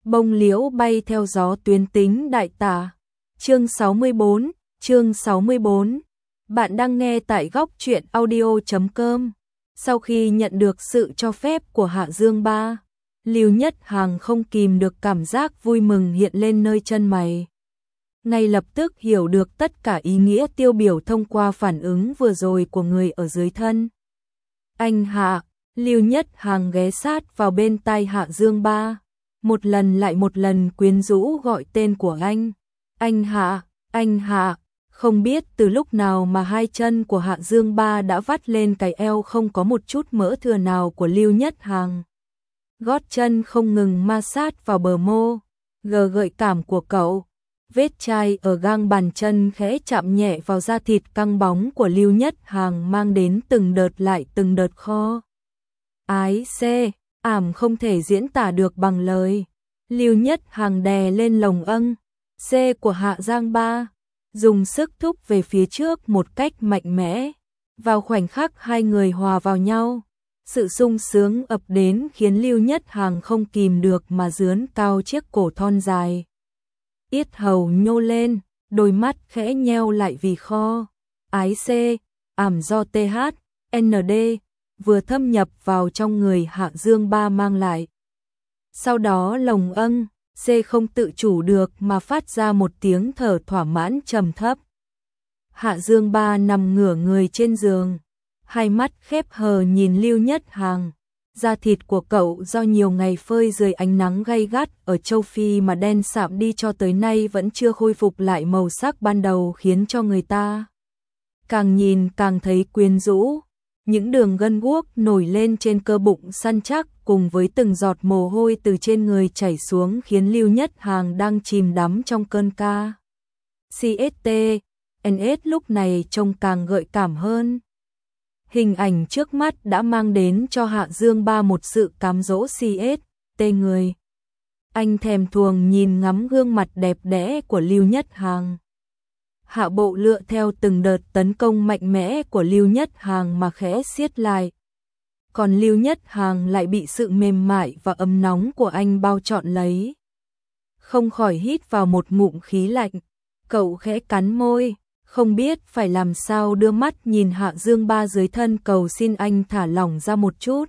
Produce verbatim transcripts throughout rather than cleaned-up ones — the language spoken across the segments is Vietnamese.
bông liễu bay theo gió tuyến tính đại tả. Chương sáu mươi bốn, chương sáu mươi bốn. Bạn đang nghe tại góc truyện audio chấm com. Sau khi nhận được sự cho phép của Hạ Dương Ba, Lưu Nhất Hằng không kìm được cảm giác vui mừng hiện lên nơi chân mày. Ngay lập tức hiểu được tất cả ý nghĩa tiêu biểu thông qua phản ứng vừa rồi của người ở dưới thân. Anh Hạ, Lưu Nhất Hằng ghé sát vào bên tai Hạ Dương Ba, một lần lại một lần quyến rũ gọi tên của anh. Anh Hạ, anh Hạ, không biết từ lúc nào mà hai chân của Hạ Dương Ba đã vắt lên cái eo không có một chút mỡ thừa nào của Lưu Nhất Hằng. Gót chân không ngừng ma sát vào bờ mô, gờ gợi cảm của cậu. Vết chai ở gang bàn chân khẽ chạm nhẹ vào da thịt căng bóng của Lưu Nhất Hằng mang đến từng đợt lại từng đợt kho. Ái xê, ảm không thể diễn tả được bằng lời. Lưu Nhất Hằng đè lên lồng âng xê của Hạ Dương Ba, dùng sức thúc về phía trước một cách mạnh mẽ. Vào khoảnh khắc hai người hòa vào nhau, sự sung sướng ập đến khiến Lưu Nhất Hằng không kìm được mà dướn cao chiếc cổ thon dài. Yết hầu nhô lên, đôi mắt khẽ nheo lại vì kho. Ái xê, ảm do tê hát, en đê vừa thâm nhập vào trong người Hạ Dương Ba mang lại. Sau đó lồng âng xê không tự chủ được mà phát ra một tiếng thở thỏa mãn trầm thấp. Hạ Dương Ba nằm ngửa người trên giường, hai mắt khép hờ nhìn Lưu Nhất Hằng. Da thịt của cậu do nhiều ngày phơi dưới ánh nắng gay gắt ở châu Phi mà đen sạm đi cho tới nay vẫn chưa khôi phục lại màu sắc ban đầu, khiến cho người ta càng nhìn càng thấy quyến rũ. Những đường gân guốc nổi lên trên cơ bụng săn chắc cùng với từng giọt mồ hôi từ trên người chảy xuống khiến Lưu Nhất Hằng đang chìm đắm trong cơn ca. xê ét tê, en ét lúc này trông càng gợi cảm hơn. Hình ảnh trước mắt đã mang đến cho Hạ Dương Ba một sự cám dỗ xê ét tê người. Anh thèm thuồng nhìn ngắm gương mặt đẹp đẽ của Lưu Nhất Hằng. Hạ bộ lựa theo từng đợt tấn công mạnh mẽ của Lưu Nhất Hằng mà khẽ siết lại. Còn Lưu Nhất Hằng lại bị sự mềm mại và ấm nóng của anh bao trọn lấy. Không khỏi hít vào một ngụm khí lạnh, cậu khẽ cắn môi, không biết phải làm sao đưa mắt nhìn Hạ Dương Ba dưới thân cầu xin anh thả lỏng ra một chút.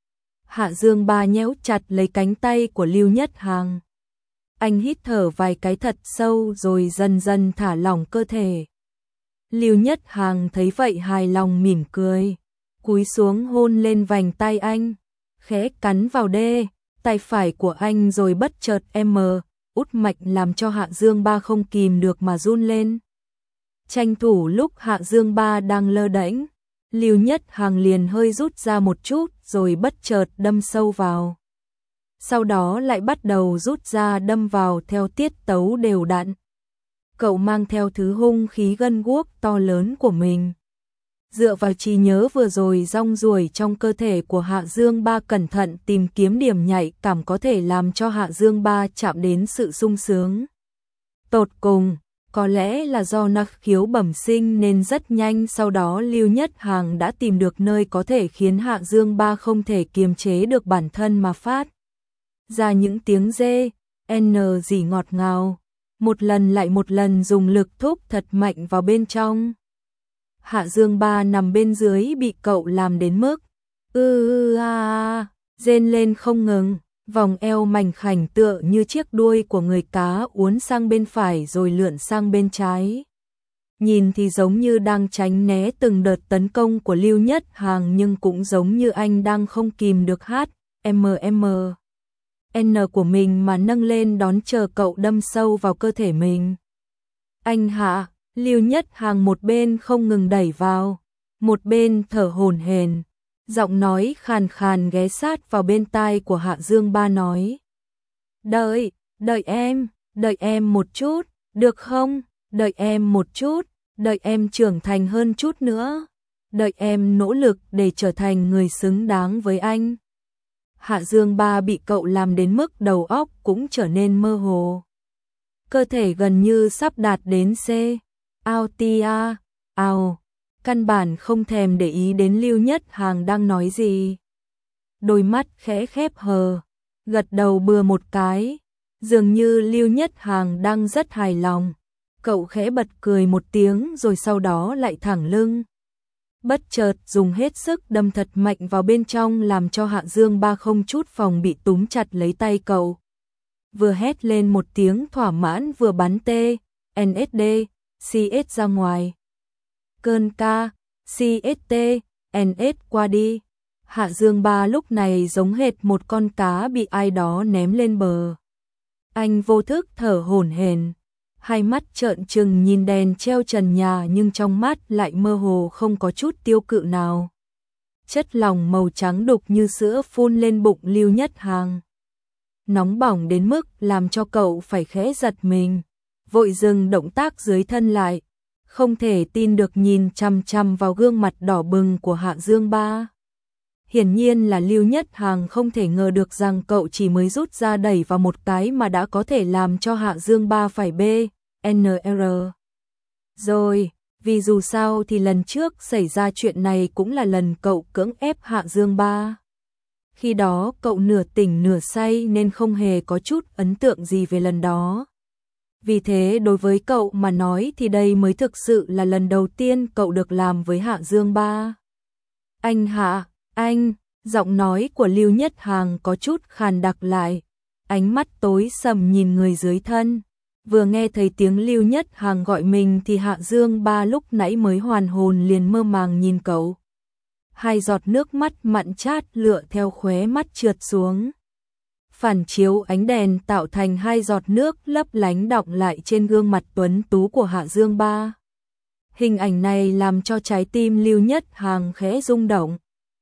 Hạ Dương Ba nhéo chặt lấy cánh tay của Lưu Nhất Hằng. Anh hít thở vài cái thật sâu rồi dần dần thả lỏng cơ thể. Lưu Nhất Hằng thấy vậy hài lòng mỉm cười, cúi xuống hôn lên vành tay anh, khẽ cắn vào đê tay phải của anh rồi bất chợt em út mạch làm cho Hạ Dương Ba không kìm được mà run lên. Tranh thủ lúc Hạ Dương Ba đang lơ đễnh, Lưu Nhất Hằng liền hơi rút ra một chút rồi bất chợt đâm sâu vào. Sau đó lại bắt đầu rút ra đâm vào theo tiết tấu đều đặn. Cậu mang theo thứ hung khí gân guốc to lớn của mình. Dựa vào trí nhớ vừa rồi rong ruổi trong cơ thể của Hạ Dương Ba, cẩn thận tìm kiếm điểm nhạy cảm có thể làm cho Hạ Dương Ba chạm đến sự sung sướng. Tột cùng, có lẽ là do năng khiếu bẩm sinh nên rất nhanh sau đó Lưu Nhất Hằng đã tìm được nơi có thể khiến Hạ Dương Ba không thể kiềm chế được bản thân mà phát ra những tiếng dê, n rỉ ngọt ngào, một lần lại một lần dùng lực thúc thật mạnh vào bên trong. Hạ Dương Ba nằm bên dưới bị cậu làm đến mức ư ư a a rên lên không ngừng, vòng eo mảnh khảnh tựa như chiếc đuôi của người cá uốn sang bên phải rồi lượn sang bên trái. Nhìn thì giống như đang tránh né từng đợt tấn công của Lưu Nhất Hằng nhưng cũng giống như anh đang không kìm được hát em em N của mình mà nâng lên đón chờ cậu đâm sâu vào cơ thể mình. Anh Hạ, Lưu Nhất Hằng một bên không ngừng đẩy vào, một bên thở hổn hển, giọng nói khàn khàn ghé sát vào bên tai của Hạ Dương Ba nói. Đợi, đợi em, đợi em một chút, được không? Đợi em một chút, đợi em trưởng thành hơn chút nữa, đợi em nỗ lực để trở thành người xứng đáng với anh. Hạ Dương Ba bị cậu làm đến mức đầu óc cũng trở nên mơ hồ. Cơ thể gần như sắp đạt đến C. Ao tia, ao, căn bản không thèm để ý đến Lưu Nhất Hằng đang nói gì. Đôi mắt khẽ khép hờ, gật đầu bừa một cái, Dường như Lưu Nhất Hàng đang rất hài lòng. Cậu khẽ bật cười một tiếng rồi sau đó lại thẳng lưng. Bất chợt dùng hết sức đâm thật mạnh vào bên trong làm cho Hạ Dương Ba không chút phòng bị túm chặt lấy tay cậu. Vừa hét lên một tiếng thỏa mãn vừa bắn T, en ét đê, xê ét ra ngoài. Cơn ca, xê ét tê, en ét qua đi. Hạ Dương Ba lúc này giống hệt một con cá bị ai đó ném lên bờ. Anh vô thức thở hổn hển, hai mắt trợn trừng nhìn đèn treo trần nhà nhưng trong mắt lại mơ hồ không có chút tiêu cự nào. Chất lỏng màu trắng đục như sữa phun lên bụng Lưu Nhất Hàng. Nóng bỏng đến mức làm cho cậu phải khẽ giật mình, vội dừng động tác dưới thân lại, không thể tin được nhìn chằm chằm vào gương mặt đỏ bừng của Hạ Dương Ba. Hiển nhiên là Lưu Nhất Hàng không thể ngờ được rằng cậu chỉ mới rút ra đẩy vào một cái mà đã có thể làm cho Hạ Dương Ba phải bê en rờ. Rồi, vì dù sao thì lần trước xảy ra chuyện này cũng là lần cậu cưỡng ép Hạ Dương Ba. Khi đó cậu nửa tỉnh nửa say nên không hề có chút ấn tượng gì về lần đó. Vì thế đối với cậu mà nói thì đây mới thực sự là lần đầu tiên cậu được làm với Hạ Dương Ba. Anh Hạ, anh, giọng nói của Lưu Nhất Hàng có chút khàn đặc lại, ánh mắt tối sầm nhìn người dưới thân. Vừa nghe thấy tiếng Lưu Nhất Hàng gọi mình thì Hạ Dương Ba lúc nãy mới hoàn hồn liền mơ màng nhìn cậu. Hai giọt nước mắt mặn chát lựa theo khóe mắt trượt xuống. Phản chiếu ánh đèn tạo thành hai giọt nước lấp lánh đọng lại trên gương mặt tuấn tú của Hạ Dương Ba. Hình ảnh này làm cho trái tim Lưu Nhất Hàng khẽ rung động.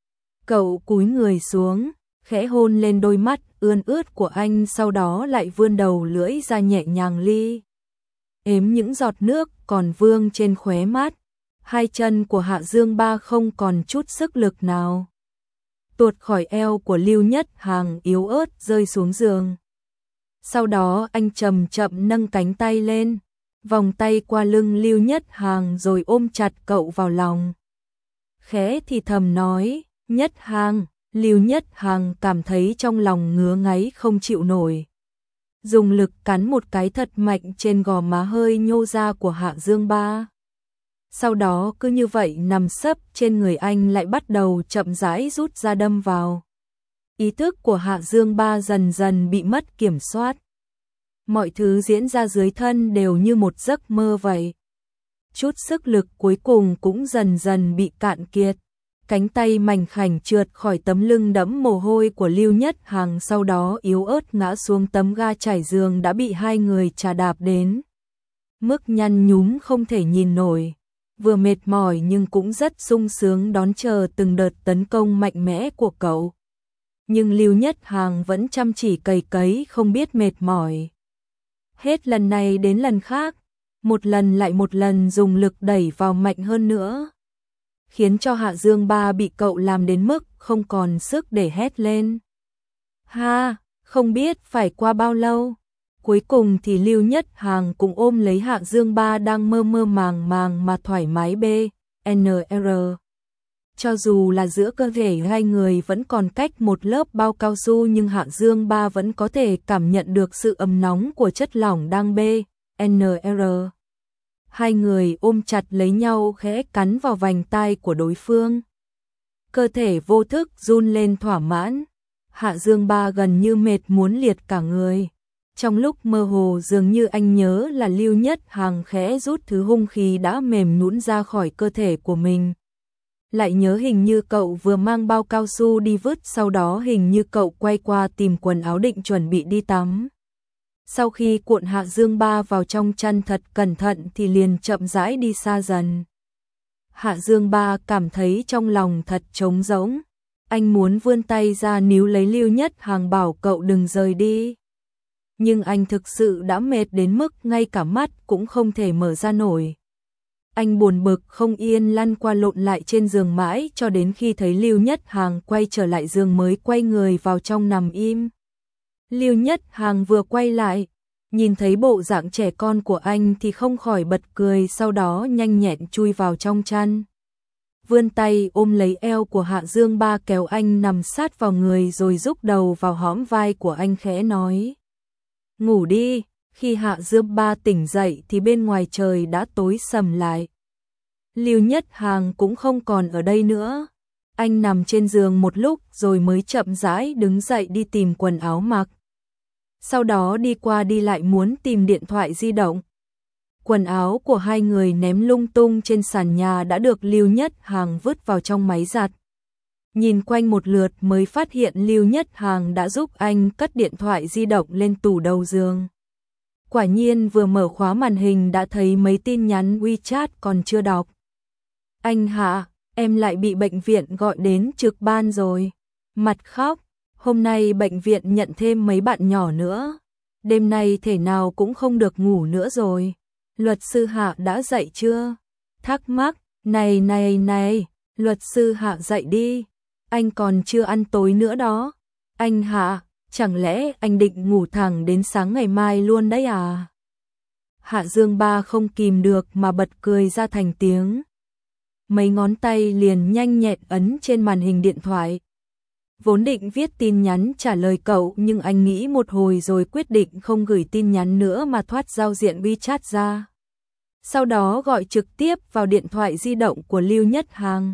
Cậu cúi người xuống, khẽ hôn lên đôi mắt ươn ướt của anh, sau đó lại vươn đầu lưỡi ra nhẹ nhàng li ếm những giọt nước còn vương trên khóe mắt. Hai chân của Hạ Dương Ba không còn chút sức lực nào, tuột khỏi eo của Lưu Nhất Hàng yếu ớt rơi xuống giường. Sau đó anh chậm chậm nâng cánh tay lên, vòng tay qua lưng Lưu Nhất Hàng rồi ôm chặt cậu vào lòng. Khẽ thì thầm nói, Nhất Hàng. Lưu Nhất Hàng cảm thấy trong lòng ngứa ngáy không chịu nổi. Dùng lực cắn một cái thật mạnh trên gò má hơi nhô ra của Hạ Dương Ba. Sau đó cứ như vậy nằm sấp trên người anh lại bắt đầu chậm rãi rút ra đâm vào. Ý thức của Hạ Dương Ba dần dần bị mất kiểm soát. Mọi thứ diễn ra dưới thân đều như một giấc mơ vậy. Chút sức lực cuối cùng cũng dần dần bị cạn kiệt. Cánh tay mảnh khảnh trượt khỏi tấm lưng đẫm mồ hôi của Lưu Nhất Hàng, sau đó yếu ớt ngã xuống tấm ga trải giường đã bị hai người chà đạp đến mức nhăn nhúm không thể nhìn nổi. Vừa mệt mỏi nhưng cũng rất sung sướng đón chờ từng đợt tấn công mạnh mẽ của cậu. Nhưng Lưu Nhất Hàng vẫn chăm chỉ cày cấy không biết mệt mỏi. Hết lần này đến lần khác, một lần lại một lần dùng lực đẩy vào mạnh hơn nữa, khiến cho Hạ Dương Ba bị cậu làm đến mức không còn sức để hét lên. Ha, không biết phải qua bao lâu. Cuối cùng thì Lưu Nhất Hàng cũng ôm lấy Hạ Dương Ba đang mơ mơ màng màng mà thoải mái bê en rờ. Cho dù là giữa cơ thể hai người vẫn còn cách một lớp bao cao su nhưng Hạ Dương Ba vẫn có thể cảm nhận được sự ấm nóng của chất lỏng đang bê en rờ. Hai người ôm chặt lấy nhau khẽ cắn vào vành tai của đối phương. Cơ thể vô thức run lên thỏa mãn. Hạ Dương Ba gần như mệt muốn liệt cả người. Trong lúc mơ hồ dường như anh nhớ là Lưu Nhất Hàng khẽ rút thứ hung khí đã mềm nhũn ra khỏi cơ thể của mình. Lại nhớ hình như cậu vừa mang bao cao su đi vứt, sau đó hình như cậu quay qua tìm quần áo định chuẩn bị đi tắm. Sau khi cuộn Hạ Dương Ba vào trong chăn thật cẩn thận thì liền chậm rãi đi xa dần. Hạ Dương Ba cảm thấy trong lòng thật trống rỗng. Anh muốn vươn tay ra níu lấy Lưu Nhất Hàng bảo cậu đừng rời đi. Nhưng anh thực sự đã mệt đến mức ngay cả mắt cũng không thể mở ra nổi. Anh buồn bực không yên lăn qua lộn lại trên giường mãi cho đến khi thấy Lưu Nhất Hàng quay trở lại giường mới quay người vào trong nằm im. Lưu Nhất Hàng vừa quay lại, nhìn thấy bộ dạng trẻ con của anh thì không khỏi bật cười, sau đó nhanh nhẹn chui vào trong chăn. Vươn tay ôm lấy eo của Hạ Dương Ba kéo anh nằm sát vào người rồi rúc đầu vào hõm vai của anh khẽ nói. ngủ đi. Khi Hạ Dương Ba tỉnh dậy thì bên ngoài trời đã tối sầm lại. Lưu Nhất Hàng cũng không còn ở đây nữa. Anh nằm trên giường một lúc rồi mới chậm rãi đứng dậy đi tìm quần áo mặc. Sau đó đi qua đi lại muốn tìm điện thoại di động. Quần áo của hai người ném lung tung trên sàn nhà đã được Lưu Nhất Hàng vứt vào trong máy giặt. Nhìn quanh một lượt mới phát hiện Lưu Nhất Hàng đã giúp anh cất điện thoại di động lên tủ đầu giường. Quả nhiên vừa mở khóa màn hình đã thấy mấy tin nhắn WeChat còn chưa đọc. Anh Hạ, em lại bị bệnh viện gọi đến trực ban rồi. Mặt khóc, hôm nay bệnh viện nhận thêm mấy bạn nhỏ nữa. Đêm nay thể nào cũng không được ngủ nữa rồi. Luật sư Hạ đã dậy chưa? Thắc mắc, này này này, luật sư Hạ dậy đi. Anh còn chưa ăn tối nữa đó. Anh Hạ, chẳng lẽ anh định ngủ thẳng đến sáng ngày mai luôn đấy à? Hạ Dương Ba không kìm được mà bật cười ra thành tiếng. Mấy ngón tay liền nhanh nhẹn ấn trên màn hình điện thoại. Vốn định viết tin nhắn trả lời cậu nhưng anh nghĩ một hồi rồi quyết định không gửi tin nhắn nữa mà thoát giao diện WeChat ra. Sau đó gọi trực tiếp vào điện thoại di động của Lưu Nhất Hàng.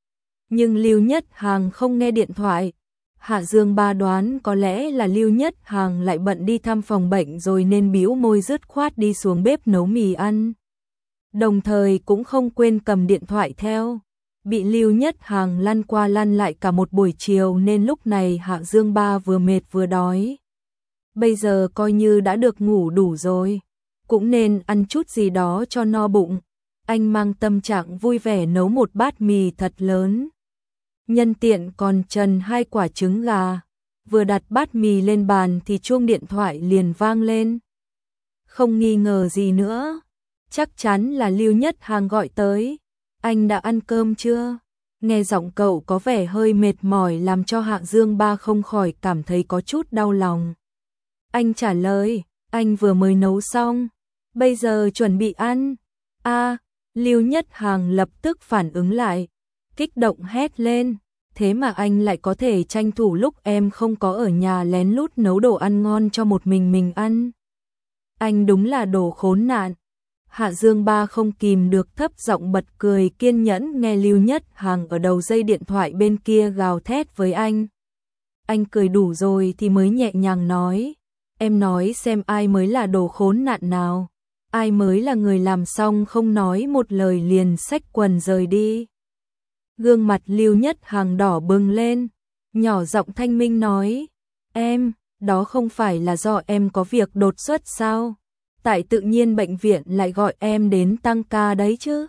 Nhưng Lưu Nhất Hàng không nghe điện thoại. Hạ Dương Ba đoán có lẽ là Lưu Nhất Hàng lại bận đi thăm phòng bệnh rồi nên bĩu môi dứt khoát đi xuống bếp nấu mì ăn. Đồng thời cũng không quên cầm điện thoại theo. Bị Lưu Nhất Hàng lăn qua lăn lại cả một buổi chiều nên lúc này Hạ Dương Ba vừa mệt vừa đói. Bây giờ coi như đã được ngủ đủ rồi, cũng nên ăn chút gì đó cho no bụng. Anh mang tâm trạng vui vẻ nấu một bát mì thật lớn. Nhân tiện còn trần hai quả trứng gà. Vừa đặt bát mì lên bàn thì chuông điện thoại liền vang lên. Không nghi ngờ gì nữa, chắc chắn là Lưu Nhất Hàng gọi tới. Anh đã ăn cơm chưa? Nghe giọng cậu có vẻ hơi mệt mỏi làm cho Hạ Dương Ba không khỏi cảm thấy có chút đau lòng. Anh trả lời, anh vừa mới nấu xong, bây giờ chuẩn bị ăn. A, à, Lưu Nhất Hàng lập tức phản ứng lại, kích động hét lên, thế mà anh lại có thể tranh thủ lúc em không có ở nhà lén lút nấu đồ ăn ngon cho một mình mình ăn. Anh đúng là đồ khốn nạn. Hạ Dương Ba không kìm được thấp giọng bật cười kiên nhẫn nghe Lưu Nhất Hàng ở đầu dây điện thoại bên kia gào thét với anh. Anh cười đủ rồi thì mới nhẹ nhàng nói, em nói xem ai mới là đồ khốn nạn nào, ai mới là người làm xong không nói một lời liền xách quần rời đi. Gương mặt Lưu Nhất Hàng đỏ bừng lên, nhỏ giọng thanh minh nói, em, đó không phải là do em có việc đột xuất sao? Tại tự nhiên bệnh viện lại gọi em đến tăng ca đấy chứ.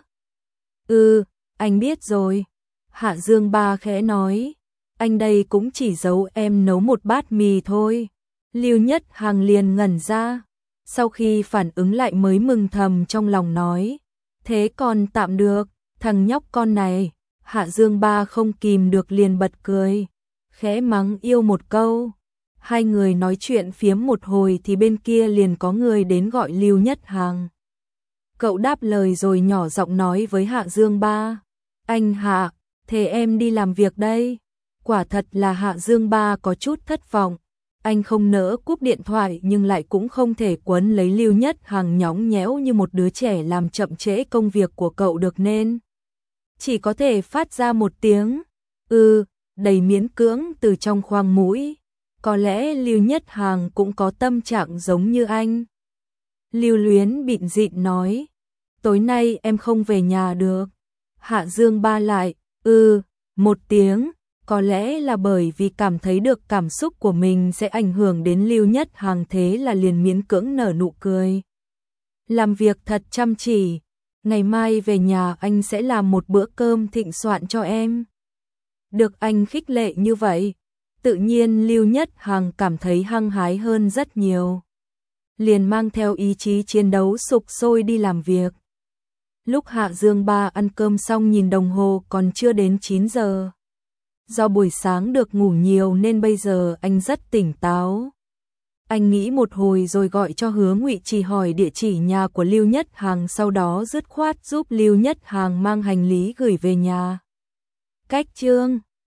Ừ, anh biết rồi. Hạ Dương Ba khẽ nói, anh đây cũng chỉ giấu em nấu một bát mì thôi. Lưu Nhất Hàng liền ngẩn ra, sau khi phản ứng lại mới mừng thầm trong lòng nói, thế còn tạm được, thằng nhóc con này. Hạ Dương Ba không kìm được liền bật cười, khẽ mắng yêu một câu. Hai người nói chuyện phiếm một hồi thì bên kia liền có người đến gọi Lưu Nhất Hàng. Cậu đáp lời rồi nhỏ giọng nói với Hạ Dương Ba, anh Hạ, thế em đi làm việc đây. Quả thật là Hạ Dương Ba có chút thất vọng. Anh không nỡ cúp điện thoại nhưng lại cũng không thể quấn lấy Lưu Nhất Hàng nhõng nhẽo như một đứa trẻ làm chậm trễ công việc của cậu được nên chỉ có thể phát ra một tiếng ừ, đầy miễn cưỡng từ trong khoang mũi. Có lẽ Lưu Nhất Hàng cũng có tâm trạng giống như anh. Lưu Luyến bịn dịn nói, tối nay em không về nhà được. Hạ Dương Ba lại, ừ, một tiếng, có lẽ là bởi vì cảm thấy được cảm xúc của mình sẽ ảnh hưởng đến Lưu Nhất Hàng thế là liền miễn cưỡng nở nụ cười. Làm việc thật chăm chỉ, ngày mai về nhà anh sẽ làm một bữa cơm thịnh soạn cho em. Được anh khích lệ như vậy, tự nhiên Lưu Nhất Hàng cảm thấy hăng hái hơn rất nhiều. Liền mang theo ý chí chiến đấu sục sôi đi làm việc. Lúc Hạ Dương Ba ăn cơm xong nhìn đồng hồ còn chưa đến chín giờ. Do buổi sáng được ngủ nhiều nên bây giờ anh rất tỉnh táo. Anh nghĩ một hồi rồi gọi cho Hứa Ngụy Trì hỏi địa chỉ nhà của Lưu Nhất Hàng, sau đó dứt khoát giúp Lưu Nhất Hàng mang hành lý gửi về nhà. Cách chương